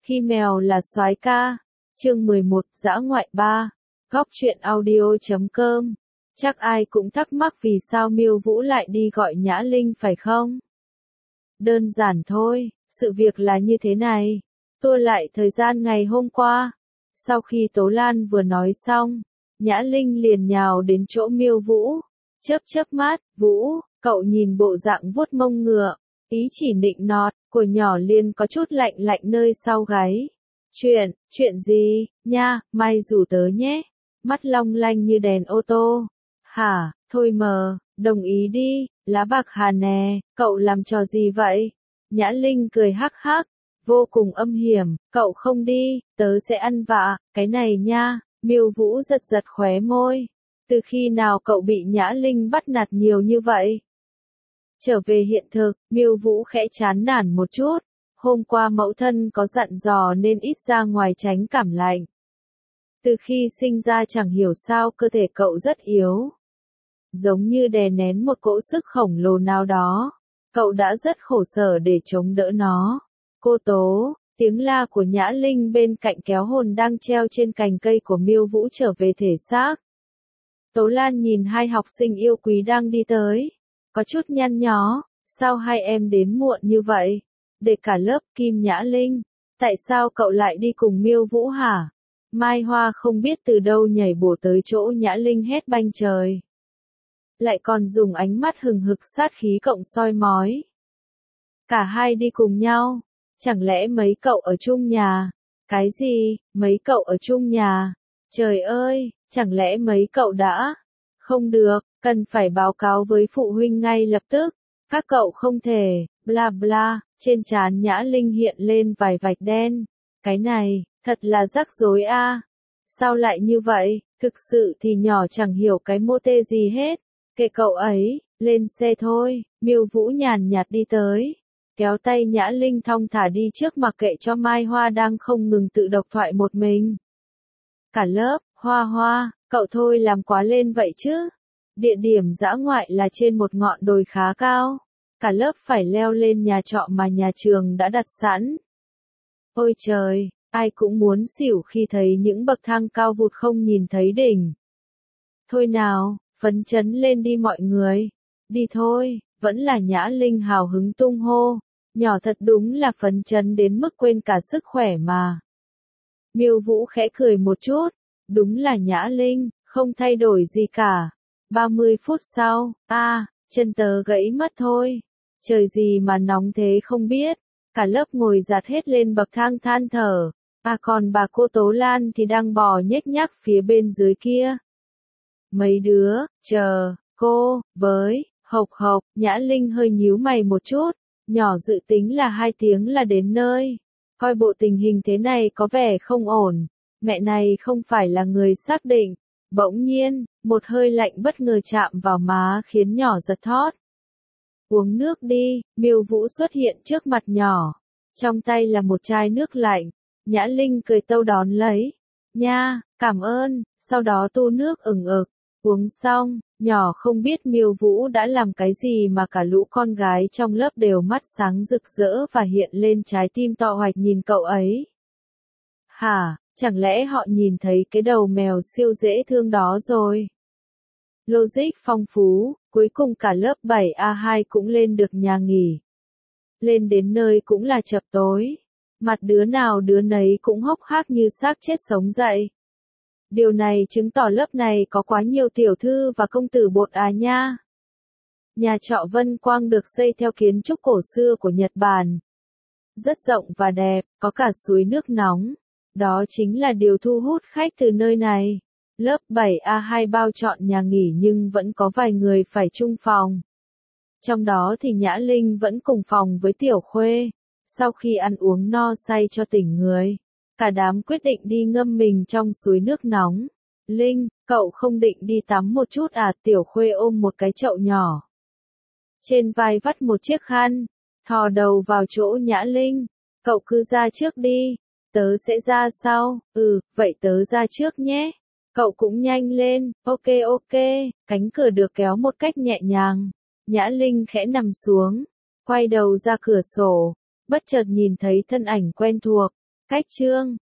Khi mèo là soái ca. Chương 11, dã ngoại 3. Góc truyện audio.com. Chắc ai cũng thắc mắc vì sao Miêu Vũ lại đi gọi Nhã Linh phải không? Đơn giản thôi, sự việc là như thế này. Tua lại thời gian ngày hôm qua. Sau khi Tố Lan vừa nói xong, Nhã Linh liền nhào đến chỗ Miêu Vũ. Chớp mắt, Vũ, cậu nhìn bộ dạng vuốt mông ngựa, ý chỉ nịnh nọt, của nhỏ liền có chút lạnh lạnh nơi sau gáy. Chuyện gì, nha, mai rủ tớ nhé. Mắt long lanh như đèn ô tô. Hả, thôi mờ, đồng ý đi, lá bạc hà nè, cậu làm trò gì vậy? Nhã Linh cười hắc hắc, vô cùng âm hiểm, cậu không đi, tớ sẽ ăn vạ, cái này nha. Miêu Vũ giật giật khóe môi. Từ khi nào cậu bị Nhã Linh bắt nạt nhiều như vậy? Trở về hiện thực, Miêu Vũ khẽ chán nản một chút. Hôm qua mẫu thân có dặn dò nên ít ra ngoài tránh cảm lạnh. Từ khi sinh ra chẳng hiểu sao cơ thể cậu rất yếu. Giống như đè nén một cỗ sức khổng lồ nào đó. Cậu đã rất khổ sở để chống đỡ nó. Cô Tố, tiếng la của Nhã Linh bên cạnh kéo hồn đang treo trên cành cây của Miêu Vũ trở về thể xác. Tố Lan nhìn hai học sinh yêu quý đang đi tới. Có chút nhăn nhó, sao hai em đến muộn như vậy? Để cả lớp Kim Nhã Linh, tại sao cậu lại đi cùng Miêu Vũ hả? Mai Hoa không biết từ đâu nhảy bổ tới chỗ Nhã Linh hét banh trời. Lại còn dùng ánh mắt hừng hực sát khí cộng soi mói. Cả hai đi cùng nhau, chẳng lẽ mấy cậu ở chung nhà? Cái gì, mấy cậu ở chung nhà? Trời ơi, chẳng lẽ mấy cậu đã? Không được, cần phải báo cáo với phụ huynh ngay lập tức. Các cậu không thể, bla bla, trên trán Nhã Linh hiện lên vài vạch đen. Cái này, thật là rắc rối a. Sao lại như vậy, thực sự thì nhỏ chẳng hiểu cái mô tê gì hết. Kệ cậu ấy, lên xe thôi. Miêu Vũ nhàn nhạt đi tới. Kéo tay Nhã Linh thong thả đi trước mặc kệ cho Mai Hoa đang không ngừng tự độc thoại một mình. Cả lớp, Hoa, cậu thôi làm quá lên vậy chứ. Địa điểm dã ngoại là trên một ngọn đồi khá cao. Cả lớp phải leo lên nhà trọ mà nhà trường đã đặt sẵn. Ôi trời, ai cũng muốn xỉu khi thấy những bậc thang cao vụt không nhìn thấy đỉnh. Thôi nào, phấn chấn lên đi mọi người. Đi thôi, vẫn là Nhã Linh hào hứng tung hô. Nhỏ thật đúng là phấn chấn đến mức quên cả sức khỏe mà. Miêu Vũ khẽ cười một chút. Đúng là Nhã Linh, không thay đổi gì cả. 30 phút sau, chân tớ gãy mất thôi. Trời gì mà nóng thế không biết. Cả lớp ngồi dạt hết lên bậc thang than thở. Còn bà cô Tố Lan thì đang bò nhếch nhác phía bên dưới kia. Mấy đứa, chờ, cô, với, hộc, Nhã Linh hơi nhíu mày một chút. Nhỏ dự tính là 2 tiếng là đến nơi. Coi bộ tình hình thế này có vẻ không ổn. Mẹ này không phải là người xác định. Bỗng nhiên, một hơi lạnh bất ngờ chạm vào má khiến nhỏ giật thót. Uống nước đi, Miêu Vũ xuất hiện trước mặt nhỏ. Trong tay là một chai nước lạnh. Nhã Linh cười tâu đón lấy. Nha, cảm ơn, sau đó tu nước ửng ực. Uống xong, nhỏ không biết Miêu Vũ đã làm cái gì mà cả lũ con gái trong lớp đều mắt sáng rực rỡ và hiện lên trái tim to hoạch nhìn cậu ấy. Hả, chẳng lẽ họ nhìn thấy cái đầu mèo siêu dễ thương đó rồi? Logic phong phú, cuối cùng cả lớp 7A2 cũng lên được nhà nghỉ. Lên đến nơi cũng là chập tối. Mặt đứa nào đứa nấy cũng hốc hác như xác chết sống dậy. Điều này chứng tỏ lớp này có quá nhiều tiểu thư và công tử bột nha. Nhà trọ Vân Quang được xây theo kiến trúc cổ xưa của Nhật Bản. Rất rộng và đẹp, có cả suối nước nóng. Đó chính là điều thu hút khách từ nơi này. Lớp 7A2 bao trọn nhà nghỉ nhưng vẫn có vài người phải chung phòng. Trong đó thì Nhã Linh vẫn cùng phòng với Tiểu Khuê. Sau khi ăn uống no say cho tỉnh người, cả đám quyết định đi ngâm mình trong suối nước nóng. Linh, cậu không định đi tắm một chút à? Tiểu Khuê ôm một cái chậu nhỏ. Trên vai vắt một chiếc khăn, thò đầu vào chỗ Nhã Linh. Cậu cứ ra trước đi, tớ sẽ ra sau. Vậy tớ ra trước nhé. Cậu cũng nhanh lên, ok, cánh cửa được kéo một cách nhẹ nhàng. Nhã Linh khẽ nằm xuống, quay đầu ra cửa sổ, bất chợt nhìn thấy thân ảnh quen thuộc, Khách chương